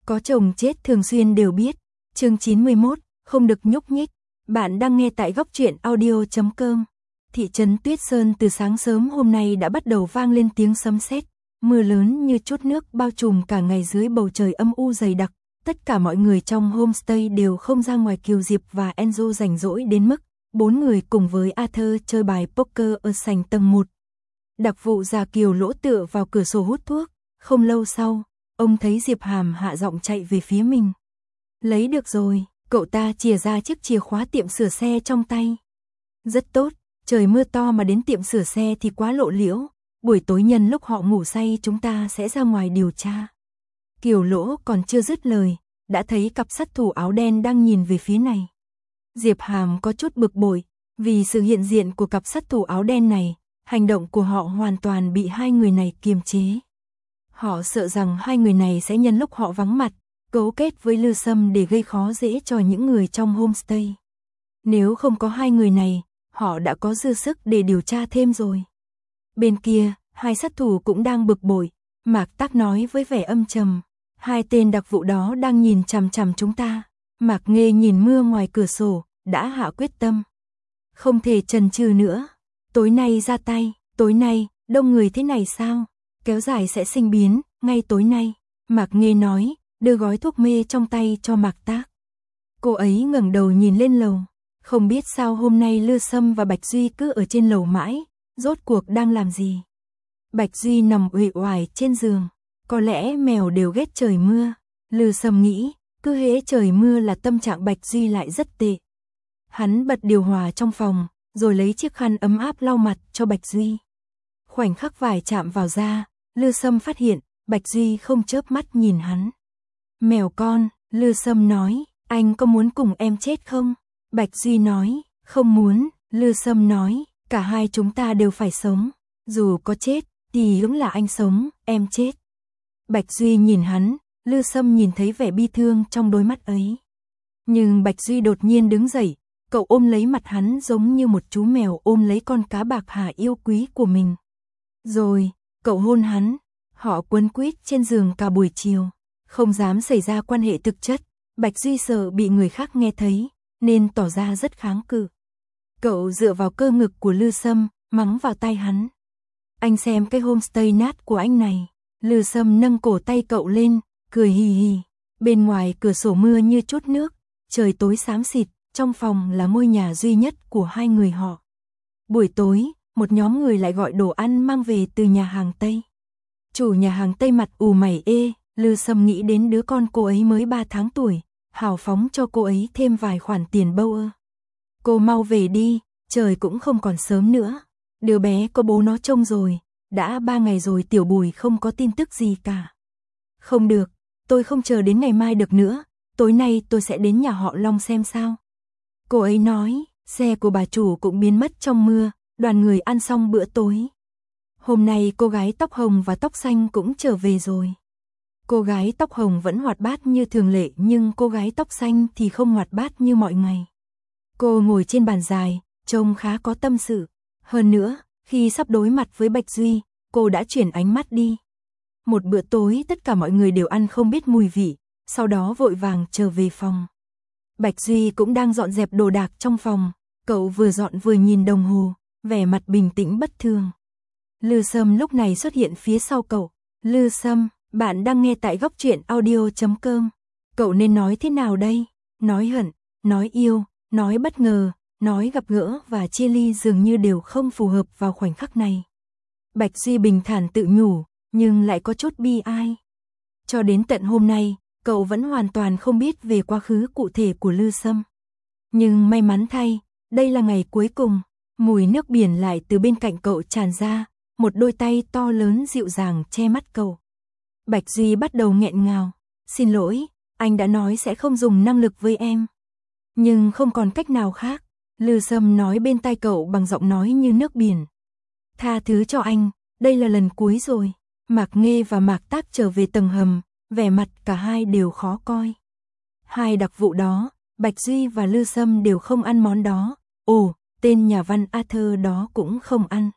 Có chồng chết thường xuyên đều biết. Chương 91, không được nhúc nhích. Bạn đang nghe tại góc truyện audio.com. Thị trấn Tuyết Sơn từ sáng sớm hôm nay đã bắt đầu vang lên tiếng sấm sét, mưa lớn như chút nước bao trùm cả ngày dưới bầu trời âm u dày đặc. Tất cả mọi người trong homestay đều không ra ngoài. Kiều Diệp và Enzo rảnh rỗi đến mức 4 người cùng với Arthur chơi bài poker ở sảnh tầng 1. Đặc vụ già Kiều Lỗ tựa vào cửa sổ hút thuốc. Không lâu sau, ông thấy Diệp Hàm hạ giọng chạy về phía mình. Lấy được rồi, cậu ta chìa ra chiếc chìa khóa tiệm sửa xe trong tay. Rất tốt, trời mưa to mà đến tiệm sửa xe thì quá lộ liễu. Buổi tối nhân lúc họ ngủ say chúng ta sẽ ra ngoài điều tra. Kiều Lỗ còn chưa dứt lời, đã thấy cặp sát thủ áo đen đang nhìn về phía này. Diệp Hàm có chút bực bội, vì sự hiện diện của cặp sát thủ áo đen này, hành động của họ hoàn toàn bị hai người này kiềm chế. Họ sợ rằng hai người này sẽ nhân lúc họ vắng mặt, cấu kết với Lư Sâm để gây khó dễ cho những người trong homestay. Nếu không có hai người này, họ đã có dư sức để điều tra thêm rồi. Bên kia, hai sát thủ cũng đang bực bội, Mạc Tác nói với vẻ âm trầm. Hai tên đặc vụ đó đang nhìn chằm chằm chúng ta. Mạc Nghê nhìn mưa ngoài cửa sổ, đã hạ quyết tâm. Không thể chần chừ nữa. Tối nay ra tay, tối nay, đông người thế này sao? Kéo dài sẽ sinh biến, ngay tối nay. Mạc Nghê nói, đưa gói thuốc mê trong tay cho Mạc Tác. Cô ấy ngẩng đầu nhìn lên lầu. Không biết sao hôm nay Lư Sâm và Bạch Duy cứ ở trên lầu mãi, rốt cuộc đang làm gì? Bạch Duy nằm uể oải trên giường. Có lẽ mèo đều ghét trời mưa. Lư Sâm nghĩ, cứ hễ trời mưa là tâm trạng Bạch Duy lại rất tệ. Hắn bật điều hòa trong phòng, rồi lấy chiếc khăn ấm áp lau mặt cho Bạch Duy. Khoảnh khắc vải chạm vào da, Lư Sâm phát hiện, Bạch Duy không chớp mắt nhìn hắn. Mèo con, Lư Sâm nói, anh có muốn cùng em chết không? Bạch Duy nói, không muốn. Lư Sâm nói, cả hai chúng ta đều phải sống. Dù có chết, thì cũng là anh sống, em chết. Bạch Duy nhìn hắn, Lư Sâm nhìn thấy vẻ bi thương trong đôi mắt ấy. Nhưng Bạch Duy đột nhiên đứng dậy, cậu ôm lấy mặt hắn giống như một chú mèo ôm lấy con cá bạc hà yêu quý của mình. Rồi, cậu hôn hắn, họ quấn quýt trên giường cả buổi chiều, không dám xảy ra quan hệ thực chất. Bạch Duy sợ bị người khác nghe thấy, nên tỏ ra rất kháng cự. Cậu dựa vào cơ ngực của Lư Sâm, mắng vào tai hắn. Anh xem cái homestay nát của anh này. Lư Sâm nâng cổ tay cậu lên, cười hì hì. Bên ngoài cửa sổ mưa như chút nước, trời tối xám xịt, trong phòng là ngôi nhà duy nhất của hai người họ. Buổi tối, một nhóm người lại gọi đồ ăn mang về từ nhà hàng Tây. Chủ nhà hàng Tây mặt ù mày ê, Lư Sâm nghĩ đến đứa con cô ấy mới 3 tháng tuổi, hào phóng cho cô ấy thêm vài khoản tiền bâu ơ. Cô mau về đi, trời cũng không còn sớm nữa. Đứa bé có bố nó trông rồi, đã 3 ngày rồi Tiểu Bùi không có tin tức gì cả. Không được, tôi không chờ đến ngày mai được nữa, tối nay tôi sẽ đến nhà họ Long xem sao. Cô ấy nói, xe của bà chủ cũng biến mất trong mưa, đoàn người ăn xong bữa tối. Hôm nay cô gái tóc hồng và tóc xanh cũng trở về rồi. Cô gái tóc hồng vẫn hoạt bát như thường lệ nhưng cô gái tóc xanh thì không hoạt bát như mọi ngày. Cô ngồi trên bàn dài, trông khá có tâm sự. Hơn nữa, khi sắp đối mặt với Bạch Duy, cô đã chuyển ánh mắt đi. Một bữa tối tất cả mọi người đều ăn không biết mùi vị, sau đó vội vàng trở về phòng. Bạch Duy cũng đang dọn dẹp đồ đạc trong phòng, cậu vừa dọn vừa nhìn đồng hồ, vẻ mặt bình tĩnh bất thường. Lư Sâm lúc này xuất hiện phía sau cậu. Lư Sâm, bạn đang nghe tại góc truyện audio.com. Cậu nên nói thế nào đây? Nói hận, nói yêu, nói bất ngờ, nói gặp gỡ và chia ly dường như đều không phù hợp vào khoảnh khắc này. Bạch Duy bình thản tự nhủ, nhưng lại có chút bi ai. Cho đến tận hôm nay, cậu vẫn hoàn toàn không biết về quá khứ cụ thể của Lư Sâm. Nhưng may mắn thay, đây là ngày cuối cùng, mùi nước biển lại từ bên cạnh cậu tràn ra, một đôi tay to lớn dịu dàng che mắt cậu. Bạch Duy bắt đầu nghẹn ngào, xin lỗi, anh đã nói sẽ không dùng năng lực với em. Nhưng không còn cách nào khác, Lư Sâm nói bên tai cậu bằng giọng nói như nước biển. Tha thứ cho anh, đây là lần cuối rồi. Mạc Nghê và Mạc Tác trở về tầng hầm, vẻ mặt cả hai đều khó coi. Hai đặc vụ đó, Bạch Duy và Lư Sâm đều không ăn món đó. Ồ, tên nhà văn Arthur đó cũng không ăn.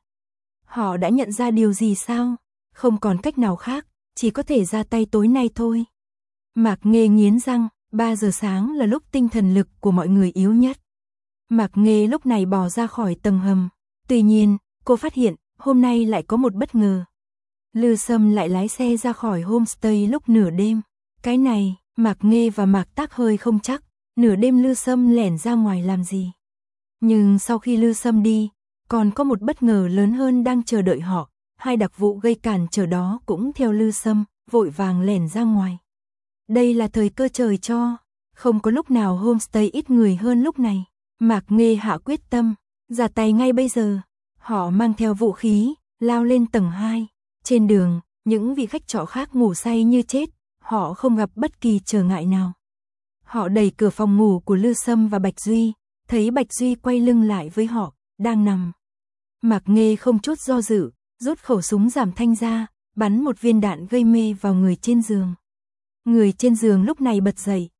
Họ đã nhận ra điều gì sao? Không còn cách nào khác, chỉ có thể ra tay tối nay thôi. Mạc Nghê nghiến răng, 3 giờ sáng là lúc tinh thần lực của mọi người yếu nhất. Mạc Nghê lúc này bò ra khỏi tầng hầm. Tuy nhiên, cô phát hiện, hôm nay lại có một bất ngờ. Lư Sâm lại lái xe ra khỏi homestay lúc nửa đêm. Cái này, Mạc Nghê và Mạc Tác hơi không chắc, nửa đêm Lư Sâm lẻn ra ngoài làm gì. Nhưng sau khi Lư Sâm đi, còn có một bất ngờ lớn hơn đang chờ đợi họ. 2 đặc vụ gây cản trở đó cũng theo Lư Sâm, vội vàng lẻn ra ngoài. Đây là thời cơ trời cho, không có lúc nào homestay ít người hơn lúc này. Mạc Nghê hạ quyết tâm, ra tay ngay bây giờ. Họ mang theo vũ khí, lao lên tầng 2. Trên đường, những vị khách trọ khác ngủ say như chết, họ không gặp bất kỳ trở ngại nào. Họ đẩy cửa phòng ngủ của Lư Sâm và Bạch Duy, thấy Bạch Duy quay lưng lại với họ, đang nằm. Mạc Nghê không chút do dự, rút khẩu súng giảm thanh ra, bắn một viên đạn gây mê vào người trên giường. Người trên giường lúc này bật dậy,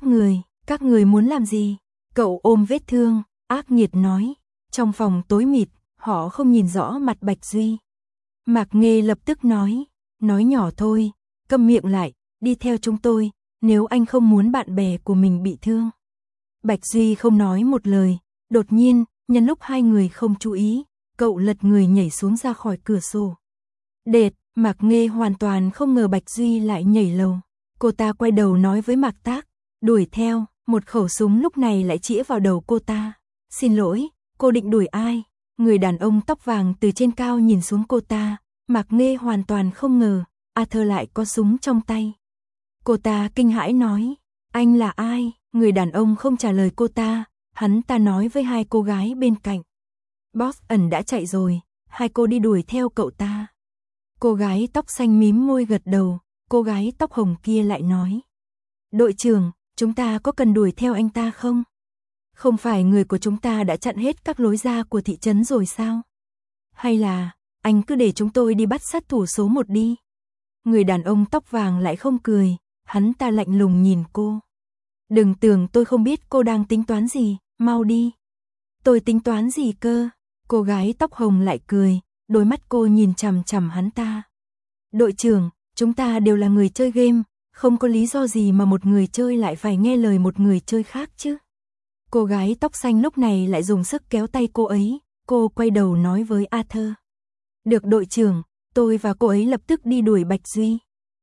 các người muốn làm gì? Cậu ôm vết thương, ác nghiệt nói. Trong phòng tối mịt, họ không nhìn rõ mặt Bạch Duy. Mạc Nghê lập tức nói nhỏ thôi, câm miệng lại, đi theo chúng tôi, nếu anh không muốn bạn bè của mình bị thương. Bạch Duy không nói một lời, đột nhiên, nhân lúc 2 người không chú ý, cậu lật người nhảy xuống ra khỏi cửa sổ. Đệt, Mạc Nghê hoàn toàn không ngờ Bạch Duy lại nhảy lầu. Cô ta quay đầu nói với Mạc Tác, đuổi theo, một khẩu súng lúc này lại chĩa vào đầu cô ta. Xin lỗi, cô định đuổi ai? Người đàn ông tóc vàng từ trên cao nhìn xuống cô ta, Mạc Nghê hoàn toàn không ngờ, Arthur lại có súng trong tay. Cô ta kinh hãi nói, anh là ai? Người đàn ông không trả lời cô ta, hắn ta nói với 2 cô gái bên cạnh. Boss ẩn đã chạy rồi, 2 cô đi đuổi theo cậu ta. Cô gái tóc xanh mím môi gật đầu, cô gái tóc hồng kia lại nói. Đội trưởng, chúng ta có cần đuổi theo anh ta không? Không phải người của chúng ta đã chặn hết các lối ra của thị trấn rồi sao? Hay là, anh cứ để chúng tôi đi bắt sát thủ số 1 đi. Người đàn ông tóc vàng lại không cười, hắn ta lạnh lùng nhìn cô. Đừng tưởng tôi không biết cô đang tính toán gì, mau đi. Tôi tính toán gì cơ? Cô gái tóc hồng lại cười, đôi mắt cô nhìn chằm chằm hắn ta. Đội trưởng, chúng ta đều là người chơi game, không có lý do gì mà một người chơi lại phải nghe lời một người chơi khác chứ. Cô gái tóc xanh lúc này lại dùng sức kéo tay cô ấy, cô quay đầu nói với Arthur. Được đội trưởng, tôi và cô ấy lập tức đi đuổi Bạch Duy.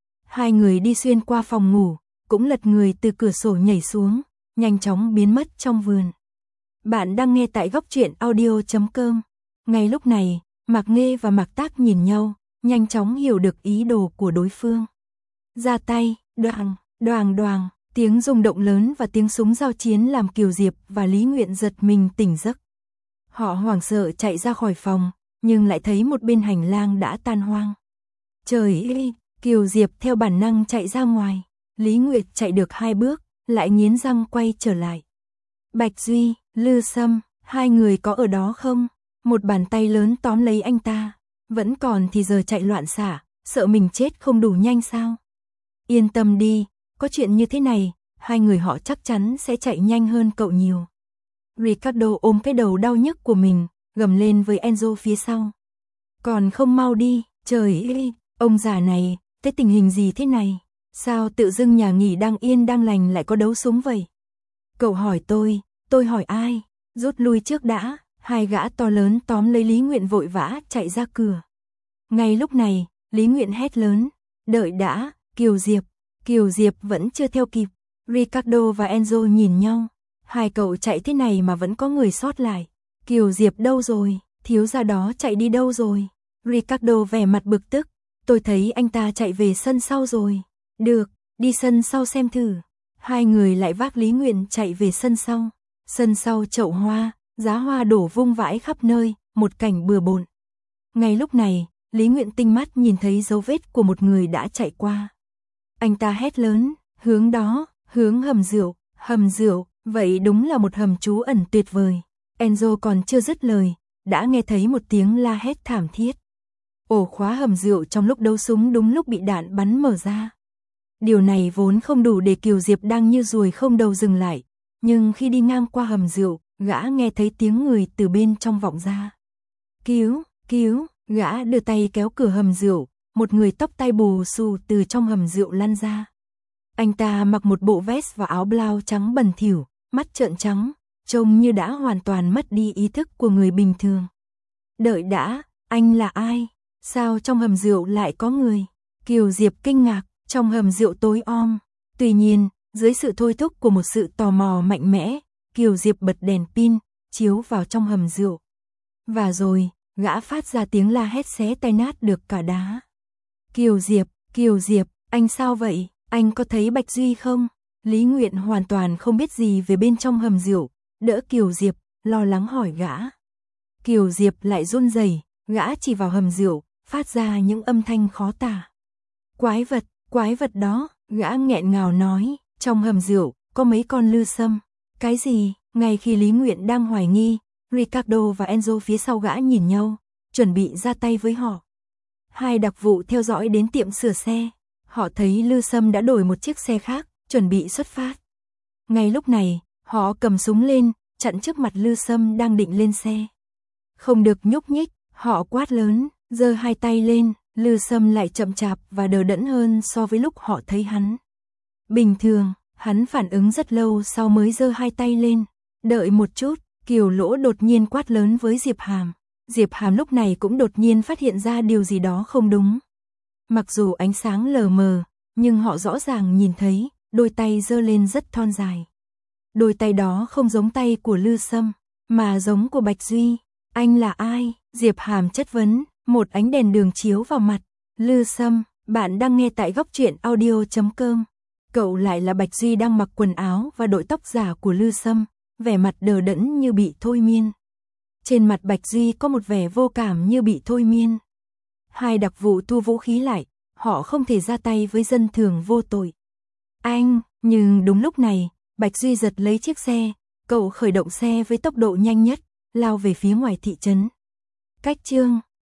2 người đi xuyên qua phòng ngủ, cũng lật người từ cửa sổ nhảy xuống, nhanh chóng biến mất trong vườn. Bạn đang nghe tại góc truyện audio.com. Ngay lúc này, Mạc Nghê và Mạc Tác nhìn nhau, nhanh chóng hiểu được ý đồ của đối phương. Ra tay, đoàng, đoàng đoàng, tiếng rung động lớn và tiếng súng giao chiến làm Kiều Diệp và Lý Nguyện giật mình tỉnh giấc. Họ hoảng sợ chạy ra khỏi phòng, nhưng lại thấy một bên hành lang đã tan hoang. Trời ơi, Kiều Diệp theo bản năng chạy ra ngoài. Lý Nguyệt chạy được 2 bước, lại nghiến răng quay trở lại. Bạch Duy, Lư Sâm, 2 người có ở đó không? Một bàn tay lớn tóm lấy anh ta. Vẫn còn thì giờ chạy loạn xả, sợ mình chết không đủ nhanh sao? Yên tâm đi, có chuyện như thế này, 2 người họ chắc chắn sẽ chạy nhanh hơn cậu nhiều. Ricardo ôm cái đầu đau nhức của mình, gầm lên với Enzo phía sau. Còn không mau đi, trời ơi, ông già này, thế tình hình gì thế này? Sao tự dưng nhà nghỉ đang yên đang lành lại có đấu súng vậy? Cậu hỏi tôi hỏi ai? Rút lui trước đã, 2 gã to lớn tóm lấy Lý Nguyện vội vã chạy ra cửa. Ngay lúc này, Lý Nguyện hét lớn, đợi đã, Kiều Diệp vẫn chưa theo kịp. Ricardo và Enzo nhìn nhau, 2 cậu chạy thế này mà vẫn có người sót lại. Kiều Diệp đâu rồi, thiếu gia đó chạy đi đâu rồi? Ricardo vẻ mặt bực tức, tôi thấy anh ta chạy về sân sau rồi. Được, đi sân sau xem thử. 2 người lại vác Lý Nguyện chạy về sân sau. Sân sau chậu hoa, giá hoa đổ vung vãi khắp nơi, một cảnh bừa bộn. Ngay lúc này, Lý Nguyện tinh mắt nhìn thấy dấu vết của một người đã chạy qua. Anh ta hét lớn, hướng đó, hướng hầm rượu, vậy đúng là một hầm trú ẩn tuyệt vời. Enzo còn chưa dứt lời, đã nghe thấy một tiếng la hét thảm thiết. Ổ khóa hầm rượu trong lúc đấu súng đúng lúc bị đạn bắn mở ra. Điều này vốn không đủ để Kiều Diệp đang như ruồi không đầu dừng lại, nhưng khi đi ngang qua hầm rượu, gã nghe thấy tiếng người từ bên trong vọng ra. Cứu, gã đưa tay kéo cửa hầm rượu, một người tóc tai bù xù từ trong hầm rượu lăn ra. Anh ta mặc một bộ vest và áo blau trắng bẩn thỉu, mắt trợn trắng, trông như đã hoàn toàn mất đi ý thức của người bình thường. Đợi đã, anh là ai? Sao trong hầm rượu lại có người? Kiều Diệp kinh ngạc, trong hầm rượu tối om. Tuy nhiên, dưới sự thôi thúc của một sự tò mò mạnh mẽ, Kiều Diệp bật đèn pin, chiếu vào trong hầm rượu. Và rồi, gã phát ra tiếng la hét xé tay nát được cả đá. Kiều Diệp, anh sao vậy? Anh có thấy Bạch Duy không? Lý Nguyện hoàn toàn không biết gì về bên trong hầm rượu, đỡ Kiều Diệp, lo lắng hỏi gã. Kiều Diệp lại run rẩy, gã chỉ vào hầm rượu, phát ra những âm thanh khó tả. Quái vật đó, gã nghẹn ngào nói, trong hầm rượu, có mấy con lư sâm. Cái gì? Ngay khi Lý Nguyện đang hoài nghi, Ricardo và Enzo phía sau gã nhìn nhau, chuẩn bị ra tay với họ. Hai đặc vụ theo dõi đến tiệm sửa xe, họ thấy Lư Sâm đã đổi một chiếc xe khác, chuẩn bị xuất phát. Ngay lúc này, họ cầm súng lên, chặn trước mặt Lư Sâm đang định lên xe. Không được nhúc nhích, họ quát lớn, giơ hai tay lên, Lư Sâm lại chậm chạp và đờ đẫn hơn so với lúc họ thấy hắn. Bình thường, hắn phản ứng rất lâu sau mới giơ hai tay lên. Đợi một chút, Kiều Lỗ đột nhiên quát lớn với Diệp Hàm. Diệp Hàm lúc này cũng đột nhiên phát hiện ra điều gì đó không đúng. Mặc dù ánh sáng lờ mờ, nhưng họ rõ ràng nhìn thấy, đôi tay giơ lên rất thon dài. Đôi tay đó không giống tay của Lư Sâm, mà giống của Bạch Duy. Anh là ai? Diệp Hàm chất vấn, một ánh đèn đường chiếu vào mặt. Lư Sâm, bạn đang nghe tại góc truyện audio.com. Cậu lại là Bạch Duy đang mặc quần áo và đội tóc giả của Lư Sâm, vẻ mặt đờ đẫn như bị thôi miên. Trên mặt Bạch Duy có một vẻ vô cảm như bị thôi miên. Hai đặc vụ thu vũ khí lại, họ không thể ra tay với dân thường vô tội. Nhưng đúng lúc này, Bạch Duy giật lấy chiếc xe, cậu khởi động xe với tốc độ nhanh nhất, lao về phía ngoài thị trấn. Cách chương